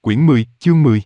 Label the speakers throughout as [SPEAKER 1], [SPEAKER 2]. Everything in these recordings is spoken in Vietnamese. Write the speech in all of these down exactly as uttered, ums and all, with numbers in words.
[SPEAKER 1] Quyển mười, chương mười.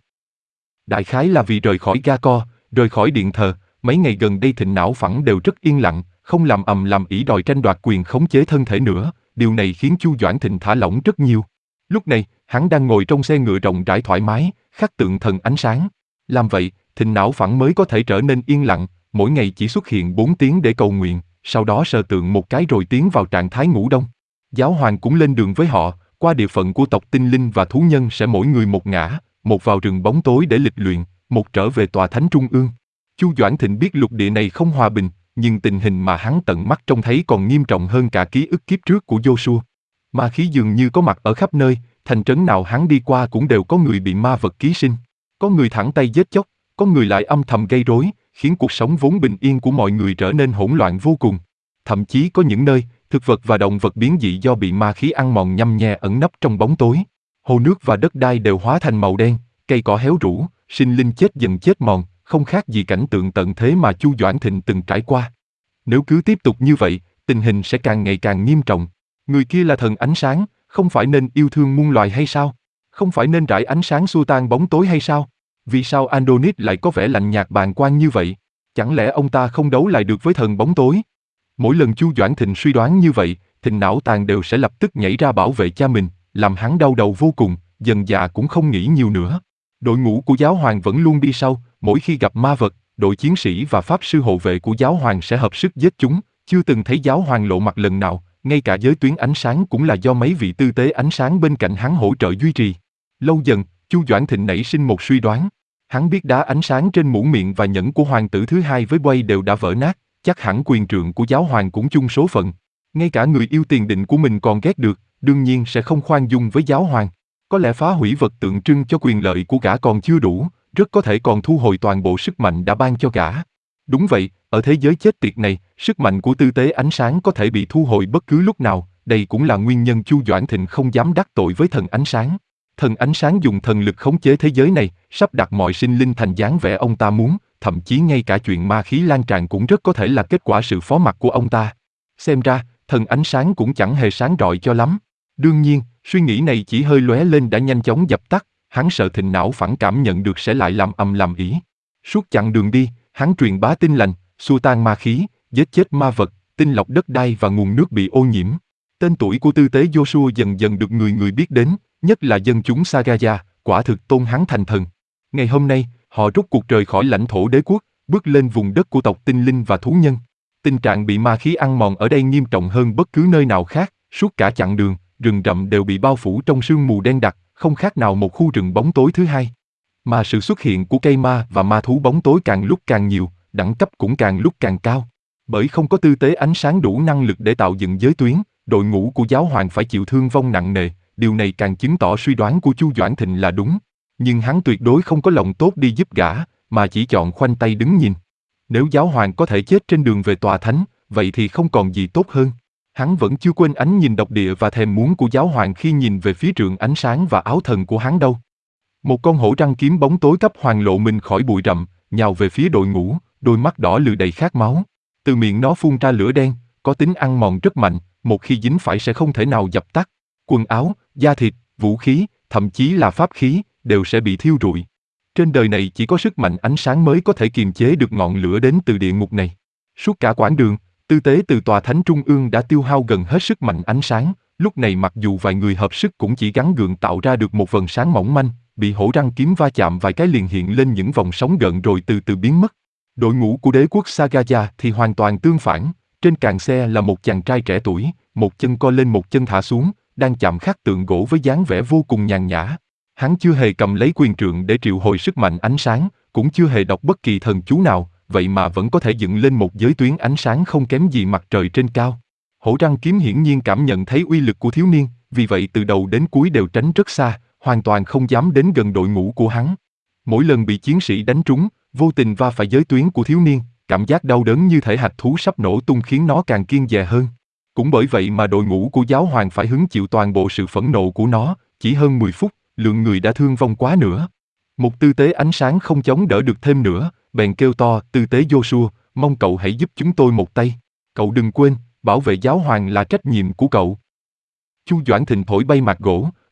[SPEAKER 1] Đại khái là vì rời khỏi ga co, rời khỏi điện thờ, mấy ngày gần đây Thịnh Não Phẳng đều rất yên lặng, không làm ầm làm ĩ đòi tranh đoạt quyền khống chế thân thể nữa, điều này khiến Chu Doãn Thịnh thả lỏng rất nhiều. Lúc này, hắn đang ngồi trong xe ngựa rộng rãi thoải mái, khắc tượng thần ánh sáng. Làm vậy, Thịnh Não Phẳng mới có thể trở nên yên lặng, mỗi ngày chỉ xuất hiện bốn tiếng để cầu nguyện, sau đó sờ tượng một cái rồi tiến vào trạng thái ngủ đông. Giáo hoàng cũng lên đường với họ, qua địa phận của tộc tinh linh và thú nhân sẽ mỗi người một ngã, một vào rừng bóng tối để lịch luyện, một trở về tòa thánh trung ương. Chu Doãn Thịnh biết lục địa này không hòa bình, nhưng tình hình mà hắn tận mắt trông thấy còn nghiêm trọng hơn cả ký ức kiếp trước của Joshua. Ma khí dường như có mặt ở khắp nơi, thành trấn nào hắn đi qua cũng đều có người bị ma vật ký sinh. Có người thẳng tay giết chóc, có người lại âm thầm gây rối, khiến cuộc sống vốn bình yên của mọi người trở nên hỗn loạn vô cùng. Thậm chí có những nơi, thực vật và động vật biến dị do bị ma khí ăn mòn nhăm nhe ẩn nấp trong bóng tối. Hồ nước và đất đai đều hóa thành màu đen, cây cỏ héo rũ, sinh linh chết dần chết mòn, không khác gì cảnh tượng tận thế mà Chu Doãn Thịnh từng trải qua. Nếu cứ tiếp tục như vậy, tình hình sẽ càng ngày càng nghiêm trọng. Người kia là thần ánh sáng, không phải nên yêu thương muôn loài hay sao? Không phải nên rải ánh sáng xua tan bóng tối hay sao? Vì sao Adonis lại có vẻ lạnh nhạt bàng quan như vậy? Chẳng lẽ ông ta không đấu lại được với thần bóng tối? Mỗi lần Chu Doãn Thịnh suy đoán như vậy, Thịnh Não Tàn đều sẽ lập tức nhảy ra bảo vệ cha mình, làm hắn đau đầu vô cùng, dần dà cũng không nghĩ nhiều nữa. Đội ngũ của giáo hoàng vẫn luôn đi sau, mỗi khi gặp ma vật, đội chiến sĩ và pháp sư hộ vệ của giáo hoàng sẽ hợp sức giết chúng, chưa từng thấy giáo hoàng lộ mặt lần nào, ngay cả giới tuyến ánh sáng cũng là do mấy vị tư tế ánh sáng bên cạnh hắn hỗ trợ duy trì. Lâu dần, Chu Doãn Thịnh nảy sinh một suy đoán. Hắn biết đá ánh sáng trên muỗng miệng và nhẫn của hoàng tử thứ hai với Quay đều đã vỡ nát, chắc hẳn quyền trượng của giáo hoàng cũng chung số phận. Ngay cả người yêu tiền định của mình còn ghét được, đương nhiên sẽ không khoan dung với giáo hoàng. Có lẽ phá hủy vật tượng trưng cho quyền lợi của gã còn chưa đủ, rất có thể còn thu hồi toàn bộ sức mạnh đã ban cho gã. Đúng vậy, ở thế giới chết tiệt này, sức mạnh của tư tế ánh sáng có thể bị thu hồi bất cứ lúc nào, đây cũng là nguyên nhân Chu Doãn Thịnh không dám đắc tội với thần ánh sáng. Thần ánh sáng dùng thần lực khống chế thế giới này, sắp đặt mọi sinh linh thành dáng vẻ ông ta muốn, thậm chí ngay cả chuyện ma khí lan tràn cũng rất có thể là kết quả sự phó mặc của ông ta. Xem ra, thần ánh sáng cũng chẳng hề sáng rọi cho lắm. Đương nhiên, suy nghĩ này chỉ hơi lóe lên đã nhanh chóng dập tắt, hắn sợ Thịnh Não Phẳng cảm nhận được sẽ lại làm ầm làm ĩ. Suốt chặng đường đi, hắn truyền bá tin lành, xua tan ma khí, giết chết ma vật, tinh lọc đất đai và nguồn nước bị ô nhiễm. Tên tuổi của tư tế Joshua dần dần được người người biết đến, nhất là dân chúng Sagaya, quả thực tôn hắn thành thần. Ngày hôm nay, họ rút cuộc rời khỏi lãnh thổ đế quốc, bước lên vùng đất của tộc tinh linh và thú nhân. Tình trạng bị ma khí ăn mòn ở đây nghiêm trọng hơn bất cứ nơi nào khác, suốt cả chặng đường, rừng rậm đều bị bao phủ trong sương mù đen đặc, không khác nào một khu rừng bóng tối thứ hai. Mà sự xuất hiện của cây ma và ma thú bóng tối càng lúc càng nhiều, đẳng cấp cũng càng lúc càng cao. Bởi không có tư tế ánh sáng đủ năng lực để tạo dựng giới tuyến, đội ngũ của giáo hoàng phải chịu thương vong nặng nề, điều này càng chứng tỏ suy đoán của Chu Doãn Thịnh là đúng. Nhưng hắn tuyệt đối không có lòng tốt đi giúp gã, mà chỉ chọn khoanh tay đứng nhìn. Nếu giáo hoàng có thể chết trên đường về tòa thánh, vậy thì không còn gì tốt hơn. Hắn vẫn chưa quên ánh nhìn độc địa và thèm muốn của giáo hoàng khi nhìn về phía trượng ánh sáng và áo thần của hắn đâu. Một con hổ răng kiếm bóng tối cấp hoàng lộ mình khỏi bụi rậm, nhào về phía đội ngũ, đôi mắt đỏ lừ đầy khát máu. Từ miệng nó phun ra lửa đen, có tính ăn mòn rất mạnh, một khi dính phải sẽ không thể nào dập tắt. Quần áo, da thịt, vũ khí, thậm chí là pháp khí, đều sẽ bị thiêu rụi. Trên đời này chỉ có sức mạnh ánh sáng mới có thể kiềm chế được ngọn lửa đến từ địa ngục này. Suốt cả quãng đường, tư tế từ tòa thánh trung ương đã tiêu hao gần hết sức mạnh ánh sáng, lúc này mặc dù vài người hợp sức cũng chỉ gắng gượng tạo ra được một vầng sáng mỏng manh, bị hổ răng kiếm va chạm vài cái liền hiện lên những vòng sóng gợn rồi từ từ biến mất. Đội ngũ của đế quốc Sagaya thì hoàn toàn tương phản, trên càng xe là một chàng trai trẻ tuổi, một chân co lên một chân thả xuống, đang chạm khắc tượng gỗ với dáng vẻ vô cùng nhàn nhã. Hắn chưa hề cầm lấy quyền trượng để triệu hồi sức mạnh ánh sáng, cũng chưa hề đọc bất kỳ thần chú nào, vậy mà vẫn có thể dựng lên một giới tuyến ánh sáng không kém gì mặt trời trên cao. Hổ răng kiếm hiển nhiên cảm nhận thấy uy lực của thiếu niên, vì vậy từ đầu đến cuối đều tránh rất xa, hoàn toàn không dám đến gần đội ngũ của hắn. Mỗi lần bị chiến sĩ đánh trúng, vô tình va phải giới tuyến của thiếu niên, cảm giác đau đớn như thể hạch thú sắp nổ tung khiến nó càng kiêng dè hơn. Cũng bởi vậy mà đội ngũ của giáo hoàng phải hứng chịu toàn bộ sự phẫn nộ của nó, chỉ hơn mười phút, lượng người đã thương vong quá nữa. Một tư tế ánh sáng không chống đỡ được thêm nữa, bèn kêu to, tư tế Joshua, mong cậu hãy giúp chúng tôi một tay. Cậu đừng quên, bảo vệ giáo hoàng là trách nhiệm của cậu. Chu Doãn Thịnh thổi bay mạc gỗ,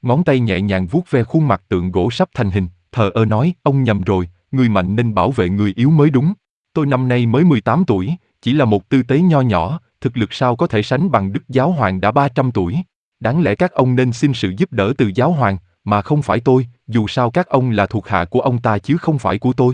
[SPEAKER 1] ngón tay nhẹ nhàng vuốt ve khuôn mặt tượng gỗ sắp thành hình, thờ ơ nói, ông nhầm rồi, người mạnh nên bảo vệ người yếu mới đúng. Tôi năm nay mới mười tám tuổi, chỉ là một tư tế nho nhỏ, thực lực sao có thể sánh bằng Đức Giáo Hoàng đã ba trăm tuổi. Đáng lẽ các ông nên xin sự giúp đỡ từ Giáo Hoàng, mà không phải tôi, dù sao các ông là thuộc hạ của ông ta chứ không phải của tôi.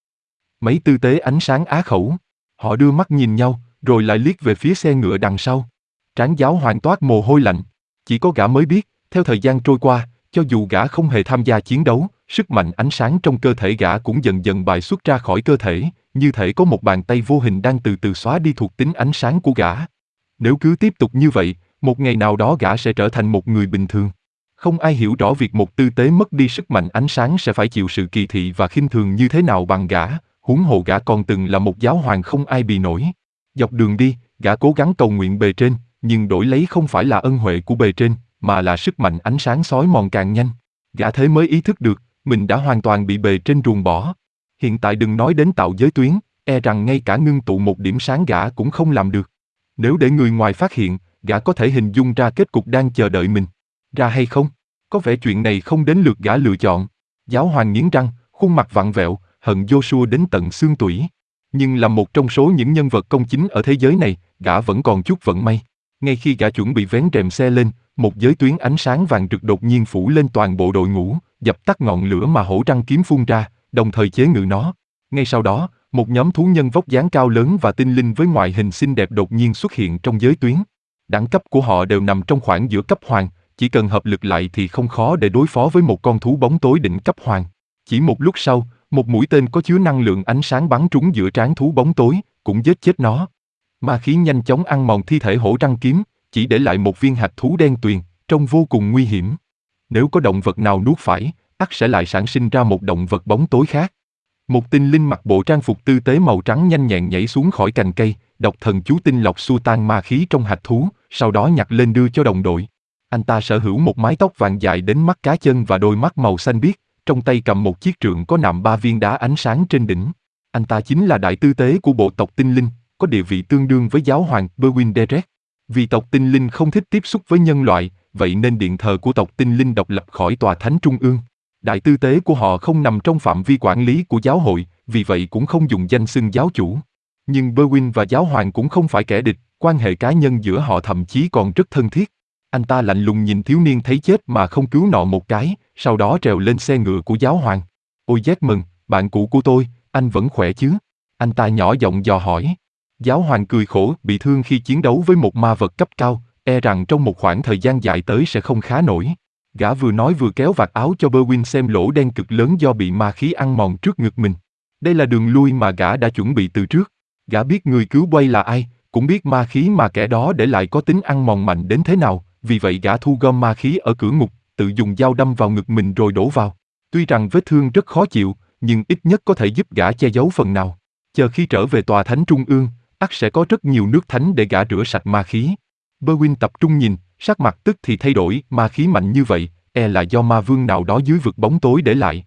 [SPEAKER 1] Mấy tư tế ánh sáng á khẩu. Họ đưa mắt nhìn nhau, rồi lại liếc về phía xe ngựa đằng sau. Trán Giáo Hoàng toát mồ hôi lạnh. Chỉ có gã mới biết, theo thời gian trôi qua, cho dù gã không hề tham gia chiến đấu, sức mạnh ánh sáng trong cơ thể gã cũng dần dần bài xuất ra khỏi cơ thể, như thể có một bàn tay vô hình đang từ từ xóa đi thuộc tính ánh sáng của gã. Nếu cứ tiếp tục như vậy, một ngày nào đó gã sẽ trở thành một người bình thường. Không ai hiểu rõ việc một tư tế mất đi sức mạnh ánh sáng sẽ phải chịu sự kỳ thị và khinh thường như thế nào bằng gã, huống hồ gã còn từng là một giáo hoàng không ai bì nổi. Dọc đường đi, gã cố gắng cầu nguyện bề trên, nhưng đổi lấy không phải là ân huệ của bề trên, mà là sức mạnh ánh sáng xói mòn càng nhanh. Gã thế mới ý thức được, mình đã hoàn toàn bị bề trên ruồng bỏ. Hiện tại đừng nói đến tạo giới tuyến, e rằng ngay cả ngưng tụ một điểm sáng gã cũng không làm được. Nếu để người ngoài phát hiện, gã có thể hình dung ra kết cục đang chờ đợi mình. Ra hay không? Có vẻ chuyện này không đến lượt gã lựa chọn. Giáo hoàng nghiến răng, khuôn mặt vặn vẹo, hận Joshua đến tận xương tủy. Nhưng là một trong số những nhân vật công chính ở thế giới này, gã vẫn còn chút vận may. Ngay khi gã chuẩn bị vén rèm xe lên, một giới tuyến ánh sáng vàng rực đột nhiên phủ lên toàn bộ đội ngũ, dập tắt ngọn lửa mà hổ răng kiếm phun ra, đồng thời chế ngự nó. Ngay sau đó, một nhóm thú nhân vóc dáng cao lớn và tinh linh với ngoại hình xinh đẹp đột nhiên xuất hiện trong giới tuyến. Đẳng cấp của họ đều nằm trong khoảng giữa cấp hoàng, chỉ cần hợp lực lại thì không khó để đối phó với một con thú bóng tối đỉnh cấp hoàng. Chỉ một lúc sau, một mũi tên có chứa năng lượng ánh sáng bắn trúng giữa trán thú bóng tối, cũng giết chết nó. Ma khí nhanh chóng ăn mòn thi thể hổ răng kiếm, chỉ để lại một viên hạch thú đen tuyền, trông vô cùng nguy hiểm. Nếu có động vật nào nuốt phải, ắt sẽ lại sản sinh ra một động vật bóng tối khác. Một tinh linh mặc bộ trang phục tư tế màu trắng nhanh nhẹn nhảy xuống khỏi cành cây, đọc thần chú tinh lọc xua tan ma khí trong hạch thú, sau đó nhặt lên đưa cho đồng đội. Anh ta sở hữu một mái tóc vàng dài đến mắt cá chân và đôi mắt màu xanh biếc, trong tay cầm một chiếc trượng có nạm ba viên đá ánh sáng trên đỉnh. Anh ta chính là đại tư tế của bộ tộc tinh linh, có địa vị tương đương với giáo hoàng Berwin Derek. Vì tộc tinh linh không thích tiếp xúc với nhân loại, vậy nên điện thờ của tộc tinh linh độc lập khỏi tòa thánh trung ương. Đại tư tế của họ không nằm trong phạm vi quản lý của giáo hội, vì vậy cũng không dùng danh xưng giáo chủ. Nhưng Berwin và giáo hoàng cũng không phải kẻ địch, quan hệ cá nhân giữa họ thậm chí còn rất thân thiết. Anh ta lạnh lùng nhìn thiếu niên thấy chết mà không cứu nọ một cái, sau đó trèo lên xe ngựa của giáo hoàng. Ôi Desmond, bạn cũ của tôi, anh vẫn khỏe chứ? Anh ta nhỏ giọng dò hỏi. Giáo hoàng cười khổ, bị thương khi chiến đấu với một ma vật cấp cao, e rằng trong một khoảng thời gian dài tới sẽ không khá nổi. Gã vừa nói vừa kéo vạt áo cho Berwin xem lỗ đen cực lớn do bị ma khí ăn mòn trước ngực mình. Đây là đường lui mà gã đã chuẩn bị từ trước. Gã biết người cứu Quay là ai, cũng biết ma khí mà kẻ đó để lại có tính ăn mòn mạnh đến thế nào, vì vậy gã thu gom ma khí ở cửa ngục, tự dùng dao đâm vào ngực mình rồi đổ vào. Tuy rằng vết thương rất khó chịu, nhưng ít nhất có thể giúp gã che giấu phần nào. Chờ khi trở về tòa thánh trung ương, ắt sẽ có rất nhiều nước thánh để gã rửa sạch ma khí. Berwin tập trung nhìn, sắc mặt tức thì thay đổi, ma khí mạnh như vậy, e là do ma vương nào đó dưới vực bóng tối để lại.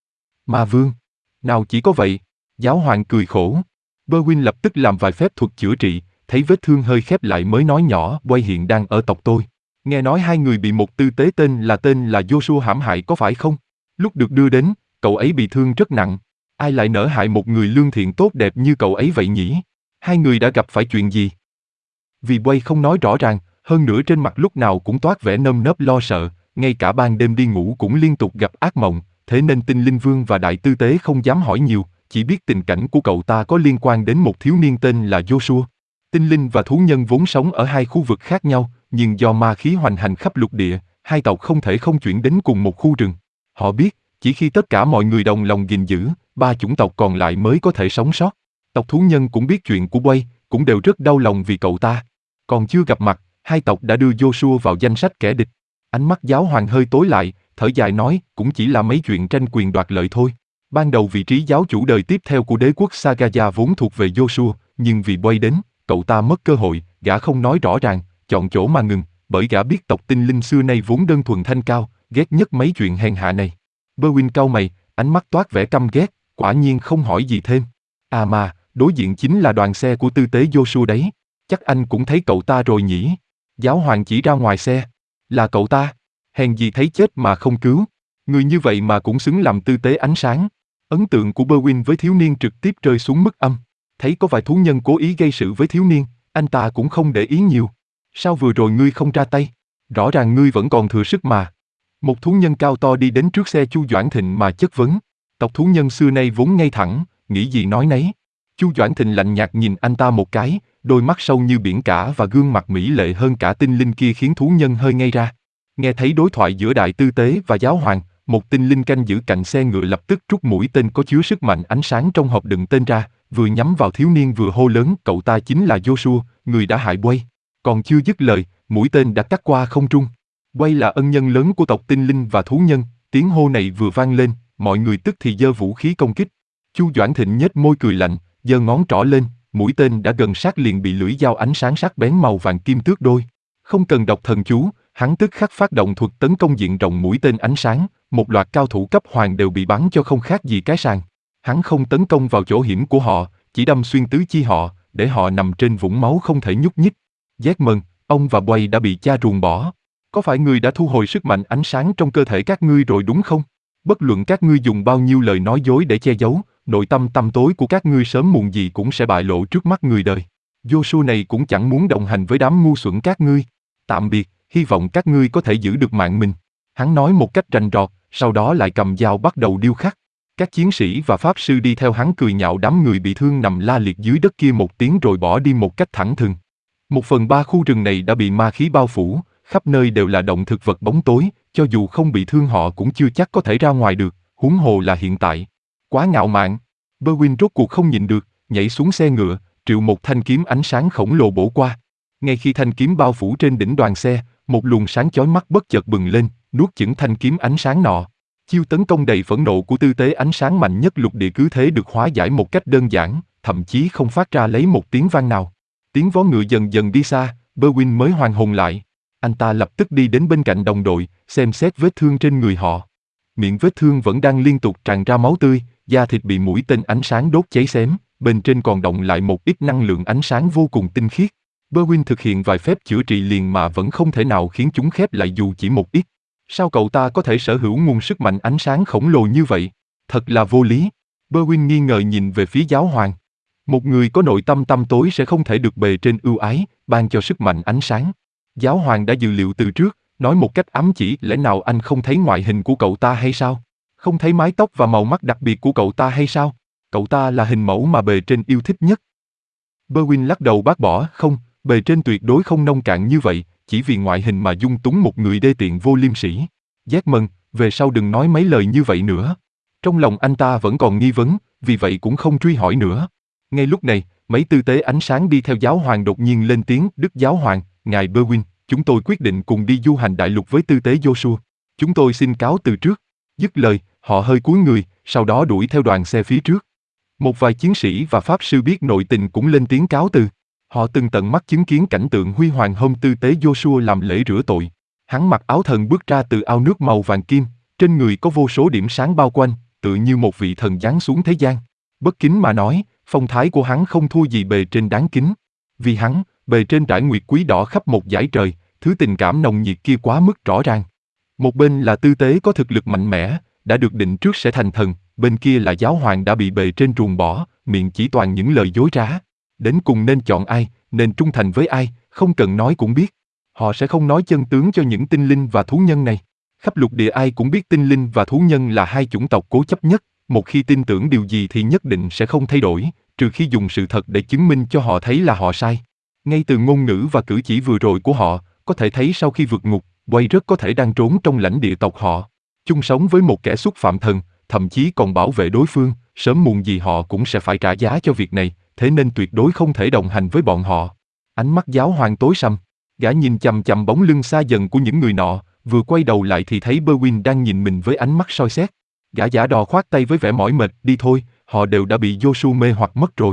[SPEAKER 1] Ma vương? Nào chỉ có vậy. Giáo hoàng cười khổ. Berwin lập tức làm vài phép thuật chữa trị, thấy vết thương hơi khép lại mới nói nhỏ, Quay hiện đang ở tộc tôi. Nghe nói hai người bị một tư tế tên là tên là Joshua hãm hại có phải không? Lúc được đưa đến, cậu ấy bị thương rất nặng. Ai lại nỡ hại một người lương thiện tốt đẹp như cậu ấy vậy nhỉ? Hai người đã gặp phải chuyện gì? Vì Quay không nói rõ ràng, hơn nữa trên mặt lúc nào cũng toát vẻ nơm nớp lo sợ, ngay cả ban đêm đi ngủ cũng liên tục gặp ác mộng, thế nên tinh linh vương và đại tư tế không dám hỏi nhiều, chỉ biết tình cảnh của cậu ta có liên quan đến một thiếu niên tên là Joshua. Tinh linh và thú nhân vốn sống ở hai khu vực khác nhau, nhưng do ma khí hoành hành khắp lục địa, hai tộc không thể không chuyển đến cùng một khu rừng. Họ biết, chỉ khi tất cả mọi người đồng lòng gìn giữ, ba chủng tộc còn lại mới có thể sống sót. Tộc thú nhân cũng biết chuyện của Quay, cũng đều rất đau lòng vì cậu ta. Còn chưa gặp mặt, hai tộc đã đưa Joshua vào danh sách kẻ địch. Ánh mắt giáo hoàng hơi tối lại, thở dài nói, cũng chỉ là mấy chuyện tranh quyền đoạt lợi thôi. Ban đầu vị trí giáo chủ đời tiếp theo của đế quốc Sagaya vốn thuộc về Joshua, nhưng vì Quay đến, cậu ta mất cơ hội, gã không nói rõ ràng, chọn chỗ mà ngừng, bởi gã biết tộc tinh linh xưa nay vốn đơn thuần thanh cao, ghét nhất mấy chuyện hèn hạ này. Berwin cau mày, ánh mắt toát vẻ căm ghét, quả nhiên không hỏi gì thêm. À mà, đối diện chính là đoàn xe của tư tế Joshua đấy, chắc anh cũng thấy cậu ta rồi nhỉ? Giáo hoàng chỉ ra ngoài xe. Là cậu ta? hèn gì thấy chết mà không cứu. Người như vậy mà cũng xứng làm tư tế ánh sáng. Ấn tượng của Berwin với thiếu niên trực tiếp rơi xuống mức âm. Thấy có vài thú nhân cố ý gây sự với thiếu niên, anh ta cũng không để ý nhiều. Sao vừa rồi ngươi không ra tay? Rõ ràng ngươi vẫn còn thừa sức mà. Một thú nhân cao to đi đến trước xe Chu Doãn Thịnh mà chất vấn. Tộc thú nhân xưa nay vốn ngay thẳng, nghĩ gì nói nấy. Chu Doãn Thịnh lạnh nhạt nhìn anh ta một cái, đôi mắt sâu như biển cả và gương mặt mỹ lệ hơn cả tinh linh kia khiến thú nhân hơi ngây ra. Nghe thấy đối thoại giữa đại tư tế và giáo hoàng, một tinh linh canh giữ cạnh xe ngựa lập tức rút mũi tên có chứa sức mạnh ánh sáng trong hộp đựng tên ra, vừa nhắm vào thiếu niên vừa hô lớn, cậu ta chính là Joshua, người đã hại Quay. Còn chưa dứt lời, mũi tên đã cắt qua không trung. Quay là ân nhân lớn của tộc tinh linh và thú nhân, tiếng hô này vừa vang lên, mọi người tức thì giơ vũ khí công kích. Chu Doãn Thịnh nhếch môi cười lạnh, giơ ngón trỏ lên, mũi tên đã gần sát liền bị lưỡi dao ánh sáng sắc bén màu vàng kim tước đôi. Không cần đọc thần chú, hắn tức khắc phát động thuật tấn công diện rộng mũi tên ánh sáng, một loạt cao thủ cấp hoàng đều bị bắn cho không khác gì cái sàng. Hắn không tấn công vào chỗ hiểm của họ, chỉ đâm xuyên tứ chi họ, để họ nằm trên vũng máu không thể nhúc nhích. Giác mừng, ông và Quay đã bị cha ruồng bỏ. Có phải ngươi đã thu hồi sức mạnh ánh sáng trong cơ thể các ngươi rồi đúng không? Bất luận các ngươi dùng bao nhiêu lời nói dối để che giấu, nội tâm tăm tối của các ngươi sớm muộn gì cũng sẽ bại lộ trước mắt người đời. Joshua này cũng chẳng muốn đồng hành với đám ngu xuẩn các ngươi. Tạm biệt, hy vọng các ngươi có thể giữ được mạng mình. Hắn nói một cách rành rọt, sau đó lại cầm dao bắt đầu điêu khắc. Các chiến sĩ và pháp sư đi theo hắn cười nhạo đám người bị thương nằm la liệt dưới đất kia một tiếng rồi bỏ đi một cách thẳng thừng. Một phần ba khu rừng này đã bị ma khí bao phủ, khắp nơi đều là động thực vật bóng tối, cho dù không bị thương họ cũng chưa chắc có thể ra ngoài được, huống hồ là hiện tại. Quá ngạo mạn. Berwin rốt cuộc không nhịn được, nhảy xuống xe ngựa, triệu một thanh kiếm ánh sáng khổng lồ bổ qua. Ngay khi thanh kiếm bao phủ trên đỉnh đoàn xe, một luồng sáng chói mắt bất chợt bừng lên, nuốt chửng thanh kiếm ánh sáng nọ. Chiêu tấn công đầy phẫn nộ của tư tế ánh sáng mạnh nhất lục địa cứ thế được hóa giải một cách đơn giản, thậm chí không phát ra lấy một tiếng vang nào. Tiếng vó ngựa dần dần đi xa, Berwin mới hoàn hồn lại. Anh ta lập tức đi đến bên cạnh đồng đội, xem xét vết thương trên người họ. Miệng vết thương vẫn đang liên tục tràn ra máu tươi, da thịt bị mũi tên ánh sáng đốt cháy xém, bên trên còn đọng lại một ít năng lượng ánh sáng vô cùng tinh khiết. Berwin thực hiện vài phép chữa trị liền mà vẫn không thể nào khiến chúng khép lại dù chỉ một ít. Sao cậu ta có thể sở hữu nguồn sức mạnh ánh sáng khổng lồ như vậy? Thật là vô lý. Berwin nghi ngờ nhìn về phía giáo hoàng. Một người có nội tâm tăm tối sẽ không thể được bề trên ưu ái, ban cho sức mạnh ánh sáng. Giáo hoàng đã dự liệu từ trước, nói một cách ám chỉ, lẽ nào anh không thấy ngoại hình của cậu ta hay sao? Không thấy mái tóc và màu mắt đặc biệt của cậu ta hay sao? Cậu ta là hình mẫu mà bề trên yêu thích nhất. Berwin lắc đầu bác bỏ, không, bề trên tuyệt đối không nông cạn như vậy, chỉ vì ngoại hình mà dung túng một người đê tiện vô liêm sỉ. Giác mừng, về sau đừng nói mấy lời như vậy nữa. Trong lòng anh ta vẫn còn nghi vấn, vì vậy cũng không truy hỏi nữa. Ngay lúc này, mấy tư tế ánh sáng đi theo giáo hoàng đột nhiên lên tiếng, Đức giáo hoàng, ngài Berwin, chúng tôi quyết định cùng đi du hành đại lục với tư tế Joshua. Chúng tôi xin cáo từ trước. Dứt lời, họ hơi cúi người, sau đó đuổi theo đoàn xe phía trước. Một vài chiến sĩ và pháp sư biết nội tình cũng lên tiếng cáo từ. Họ từng tận mắt chứng kiến cảnh tượng huy hoàng hôm tư tế Joshua làm lễ rửa tội. Hắn mặc áo thần bước ra từ ao nước màu vàng kim, trên người có vô số điểm sáng bao quanh, tựa như một vị thần giáng xuống thế gian. Bất kính mà nói, phong thái của hắn không thua gì bề trên đáng kính. Vì hắn, bề trên trải nguyệt quý đỏ khắp một dải trời, thứ tình cảm nồng nhiệt kia quá mức rõ ràng. Một bên là tư tế có thực lực mạnh mẽ, đã được định trước sẽ thành thần, bên kia là giáo hoàng đã bị bề trên ruồng bỏ, miệng chỉ toàn những lời dối trá. Đến cùng nên chọn ai, nên trung thành với ai, không cần nói cũng biết. Họ sẽ không nói chân tướng cho những tinh linh và thú nhân này. Khắp lục địa ai cũng biết tinh linh và thú nhân là hai chủng tộc cố chấp nhất, một khi tin tưởng điều gì thì nhất định sẽ không thay đổi, trừ khi dùng sự thật để chứng minh cho họ thấy là họ sai. Ngay từ ngôn ngữ và cử chỉ vừa rồi của họ, có thể thấy sau khi vượt ngục, Quay rất có thể đang trốn trong lãnh địa tộc họ, chung sống với một kẻ xúc phạm thần, thậm chí còn bảo vệ đối phương, sớm muộn gì họ cũng sẽ phải trả giá cho việc này, thế nên tuyệt đối không thể đồng hành với bọn họ. Ánh mắt giáo hoàng tối sầm, gã nhìn chằm chằm bóng lưng xa dần của những người nọ, vừa quay đầu lại thì thấy Berwin đang nhìn mình với ánh mắt soi xét. Gã giả đò khoát tay với vẻ mỏi mệt, đi thôi, họ đều đã bị Joshua mê hoặc mất rồi.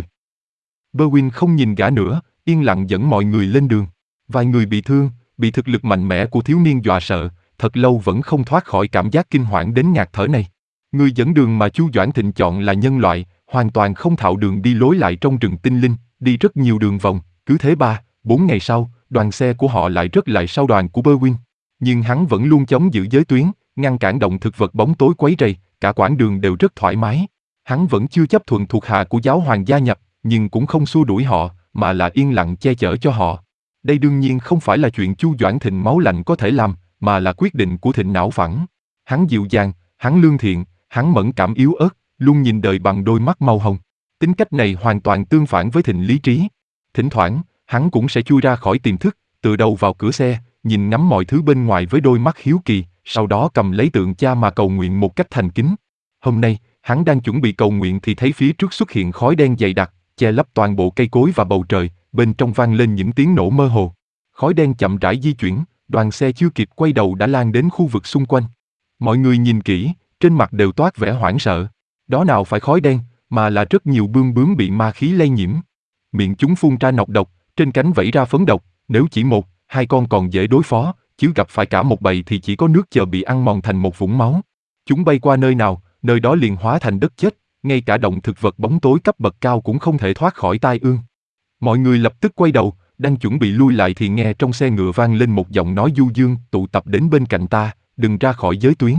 [SPEAKER 1] Berwin không nhìn gã nữa, yên lặng dẫn mọi người lên đường. Vài người bị thương, bị thực lực mạnh mẽ của thiếu niên dọa sợ, thật lâu vẫn không thoát khỏi cảm giác kinh hoảng đến ngạt thở này. Người dẫn đường mà Chu Doãn Thịnh chọn là nhân loại, hoàn toàn không thạo đường đi lối lại trong rừng tinh linh, đi rất nhiều đường vòng, cứ thế ba, bốn ngày sau, đoàn xe của họ lại rớt lại sau đoàn của Berwin. Nhưng hắn vẫn luôn chống giữ giới tuyến, ngăn cản động thực vật bóng tối quấy rầy, cả quãng đường đều rất thoải mái. Hắn vẫn chưa chấp thuận thuộc hạ của giáo hoàng gia nhập, nhưng cũng không xua đuổi họ, mà là yên lặng che chở cho họ. Đây đương nhiên không phải là chuyện Chu Doãn Thịnh máu lạnh có thể làm, mà là quyết định của Thịnh não phẳng. Hắn dịu dàng, hắn lương thiện, hắn mẫn cảm yếu ớt, luôn nhìn đời bằng đôi mắt màu hồng. Tính cách này hoàn toàn tương phản với Thịnh lý trí. Thỉnh thoảng, hắn cũng sẽ chui ra khỏi tiềm thức, tựa đầu vào cửa xe, nhìn ngắm mọi thứ bên ngoài với đôi mắt hiếu kỳ, sau đó cầm lấy tượng cha mà cầu nguyện một cách thành kính. Hôm nay, hắn đang chuẩn bị cầu nguyện thì thấy phía trước xuất hiện khói đen dày đặc, che lấp toàn bộ cây cối và bầu trời, bên trong vang lên những tiếng nổ mơ hồ. Khói đen chậm rãi di chuyển, đoàn xe chưa kịp quay đầu đã lan đến khu vực xung quanh. Mọi người nhìn kỹ, trên mặt đều toát vẻ hoảng sợ. Đó nào phải khói đen, mà là rất nhiều bươm bướm bị ma khí lây nhiễm. Miệng chúng phun ra nọc độc, trên cánh vẫy ra phấn độc, nếu chỉ một, hai con còn dễ đối phó, chứ gặp phải cả một bầy thì chỉ có nước chờ bị ăn mòn thành một vũng máu. Chúng bay qua nơi nào, nơi đó liền hóa thành đất chết, ngay cả động thực vật bóng tối cấp bậc cao cũng không thể thoát khỏi tai ương. Mọi người lập tức quay đầu, đang chuẩn bị lui lại thì nghe trong xe ngựa vang lên một giọng nói du dương, tụ tập đến bên cạnh ta, đừng ra khỏi giới tuyến.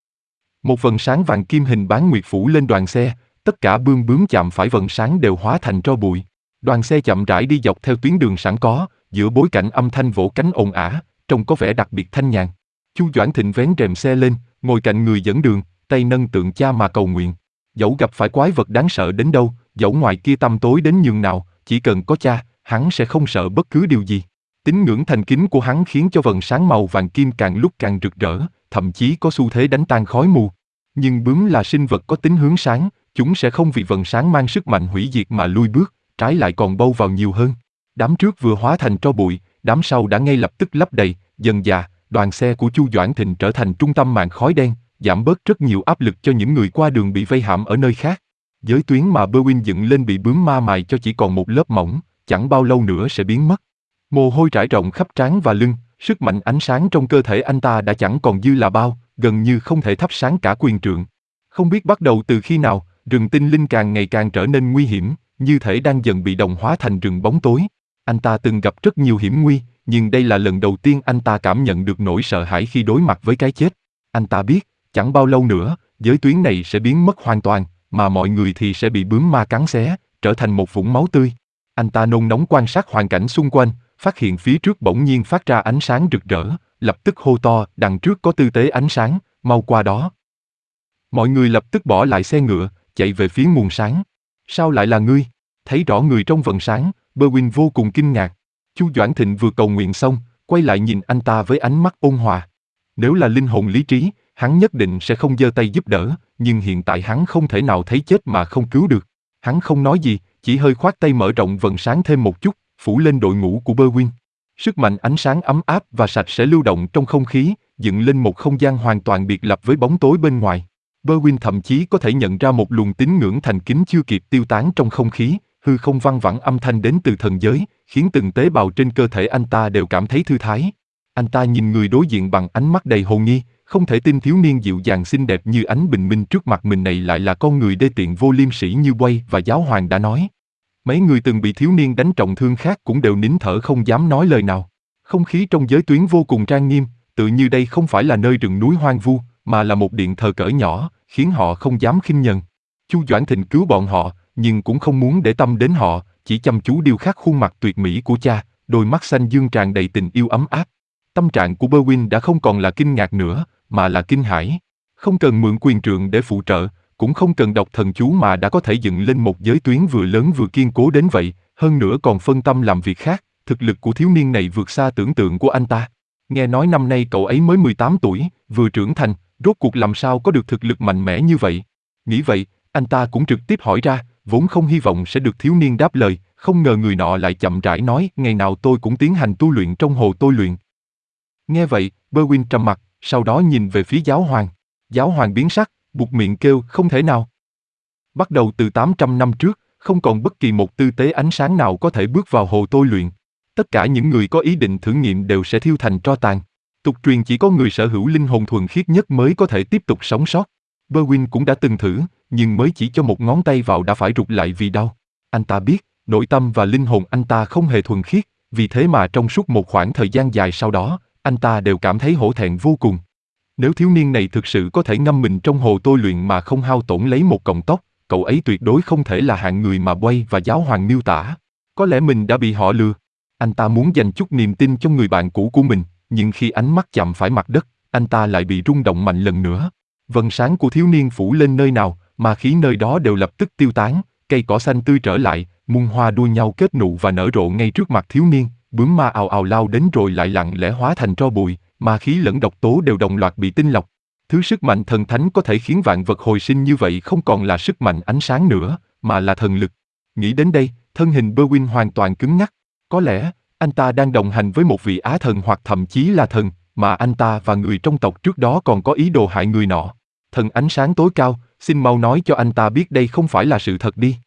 [SPEAKER 1] Một vầng sáng vàng kim hình bán nguyệt phủ lên đoàn xe, tất cả bươm bướm chạm phải vầng sáng đều hóa thành tro bụi. Đoàn xe chậm rãi đi dọc theo tuyến đường sẵn có, giữa bối cảnh âm thanh vỗ cánh ồn ả, trông có vẻ đặc biệt thanh nhàn. Chu Doãn Thịnh vén rèm xe lên, ngồi cạnh người dẫn đường, tay nâng tượng cha mà cầu nguyện. Dẫu gặp phải quái vật đáng sợ đến đâu, dẫu ngoài kia tăm tối đến nhường nào, chỉ cần có cha, hắn sẽ không sợ bất cứ điều gì. Tín ngưỡng thành kính của hắn khiến cho vầng sáng màu vàng kim càng lúc càng rực rỡ, thậm chí có xu thế đánh tan khói mù. Nhưng bướm là sinh vật có tính hướng sáng, chúng sẽ không vì vầng sáng mang sức mạnh hủy diệt mà lui bước, trái lại còn bâu vào nhiều hơn. Đám trước vừa hóa thành tro bụi, đám sau đã ngay lập tức lấp đầy, dần dà, đoàn xe của Chu Doãn Thịnh trở thành trung tâm màn khói đen, giảm bớt rất nhiều áp lực cho những người qua đường bị vây hãm ở nơi khác. Giới tuyến mà Berwin dựng lên bị bướm ma mài cho chỉ còn một lớp mỏng, chẳng bao lâu nữa sẽ biến mất. Mồ hôi rải rộng khắp trán và lưng, sức mạnh ánh sáng trong cơ thể anh ta đã chẳng còn dư là bao, gần như không thể thắp sáng cả quyền trượng. Không biết bắt đầu từ khi nào, rừng tinh linh càng ngày càng trở nên nguy hiểm, như thể đang dần bị đồng hóa thành rừng bóng tối. Anh ta từng gặp rất nhiều hiểm nguy, nhưng đây là lần đầu tiên anh ta cảm nhận được nỗi sợ hãi khi đối mặt với cái chết. Anh ta biết, chẳng bao lâu nữa, giới tuyến này sẽ biến mất hoàn toàn, mà mọi người thì sẽ bị bướm ma cắn xé, trở thành một vũng máu tươi. Anh ta nôn nóng quan sát hoàn cảnh xung quanh, phát hiện phía trước bỗng nhiên phát ra ánh sáng rực rỡ, lập tức hô to, đằng trước có tư tế ánh sáng, mau qua đó. Mọi người lập tức bỏ lại xe ngựa, chạy về phía nguồn sáng. Sao lại là ngươi? Thấy rõ người trong vầng sáng, Berwin vô cùng kinh ngạc. Chu Doãn Thịnh vừa cầu nguyện xong, quay lại nhìn anh ta với ánh mắt ôn hòa. Nếu là linh hồn lý trí, hắn nhất định sẽ không giơ tay giúp đỡ, nhưng hiện tại hắn không thể nào thấy chết mà không cứu được. Hắn không nói gì, chỉ hơi khoát tay mở rộng vầng sáng thêm một chút, phủ lên đội ngũ của Berwin. Sức mạnh ánh sáng ấm áp và sạch sẽ lưu động trong không khí, dựng lên một không gian hoàn toàn biệt lập với bóng tối bên ngoài. Berwin thậm chí có thể nhận ra một luồng tín ngưỡng thành kính chưa kịp tiêu tán trong không khí, hư không văng vẳng âm thanh đến từ thần giới, khiến từng tế bào trên cơ thể anh ta đều cảm thấy thư thái. Anh ta nhìn người đối diện bằng ánh mắt đầy hồ nghi, không thể tin thiếu niên dịu dàng xinh đẹp như ánh bình minh trước mặt mình này lại là con người đê tiện vô liêm sỉ như Quay và giáo hoàng đã nói. Mấy người từng bị thiếu niên đánh trọng thương khác cũng đều nín thở không dám nói lời nào. Không khí trong giới tuyến vô cùng trang nghiêm, tự như đây không phải là nơi rừng núi hoang vu, mà là một điện thờ cỡ nhỏ, khiến họ không dám khinh nhờn. Chu Doãn Thịnh cứu bọn họ, nhưng cũng không muốn để tâm đến họ, chỉ chăm chú điêu khắc khuôn mặt tuyệt mỹ của cha, đôi mắt xanh dương tràn đầy tình yêu ấm áp. Tâm trạng của Berwin đã không còn là kinh ngạc nữa, mà là kinh hãi. Không cần mượn quyền trượng để phụ trợ, cũng không cần đọc thần chú mà đã có thể dựng lên một giới tuyến vừa lớn vừa kiên cố đến vậy, hơn nữa còn phân tâm làm việc khác, thực lực của thiếu niên này vượt xa tưởng tượng của anh ta. Nghe nói năm nay cậu ấy mới mười tám tuổi, vừa trưởng thành, rốt cuộc làm sao có được thực lực mạnh mẽ như vậy? Nghĩ vậy, anh ta cũng trực tiếp hỏi ra, vốn không hy vọng sẽ được thiếu niên đáp lời, không ngờ người nọ lại chậm rãi nói, ngày nào tôi cũng tiến hành tu luyện trong hồ tôi luyện. Nghe vậy, Berwin trầm mặt, sau đó nhìn về phía giáo hoàng. Giáo hoàng biến sắc, buột miệng kêu, không thể nào. Bắt đầu từ tám trăm năm trước, không còn bất kỳ một tư tế ánh sáng nào có thể bước vào hồ tôi luyện. Tất cả những người có ý định thử nghiệm đều sẽ thiêu thành tro tàn. Tục truyền chỉ có người sở hữu linh hồn thuần khiết nhất mới có thể tiếp tục sống sót. Berwin cũng đã từng thử, nhưng mới chỉ cho một ngón tay vào đã phải rụt lại vì đau. Anh ta biết, nội tâm và linh hồn anh ta không hề thuần khiết, vì thế mà trong suốt một khoảng thời gian dài sau đó, anh ta đều cảm thấy hổ thẹn vô cùng. Nếu thiếu niên này thực sự có thể ngâm mình trong hồ tôi luyện mà không hao tổn lấy một cọng tóc, cậu ấy tuyệt đối không thể là hạng người mà Boy và giáo hoàng miêu tả. Có lẽ mình đã bị họ lừa. Anh ta muốn dành chút niềm tin cho người bạn cũ của mình, nhưng khi ánh mắt chạm phải mặt đất, anh ta lại bị rung động mạnh lần nữa. Vầng sáng của thiếu niên phủ lên nơi nào, mà khí nơi đó đều lập tức tiêu tán, cây cỏ xanh tươi trở lại, muôn hoa đua nhau kết nụ và nở rộ ngay trước mặt thiếu niên, bướm ma ào ào lao đến rồi lại lặng lẽ hóa thành tro bụi, ma khí lẫn độc tố đều đồng loạt bị tinh lọc. Thứ sức mạnh thần thánh có thể khiến vạn vật hồi sinh như vậy không còn là sức mạnh ánh sáng nữa, mà là thần lực. Nghĩ đến đây, thân hình Berwin hoàn toàn cứng ngắc. Có lẽ, anh ta đang đồng hành với một vị á thần hoặc thậm chí là thần, mà anh ta và người trong tộc trước đó còn có ý đồ hại người nọ. Thần ánh sáng tối cao, xin mau nói cho anh ta biết đây không phải là sự thật đi.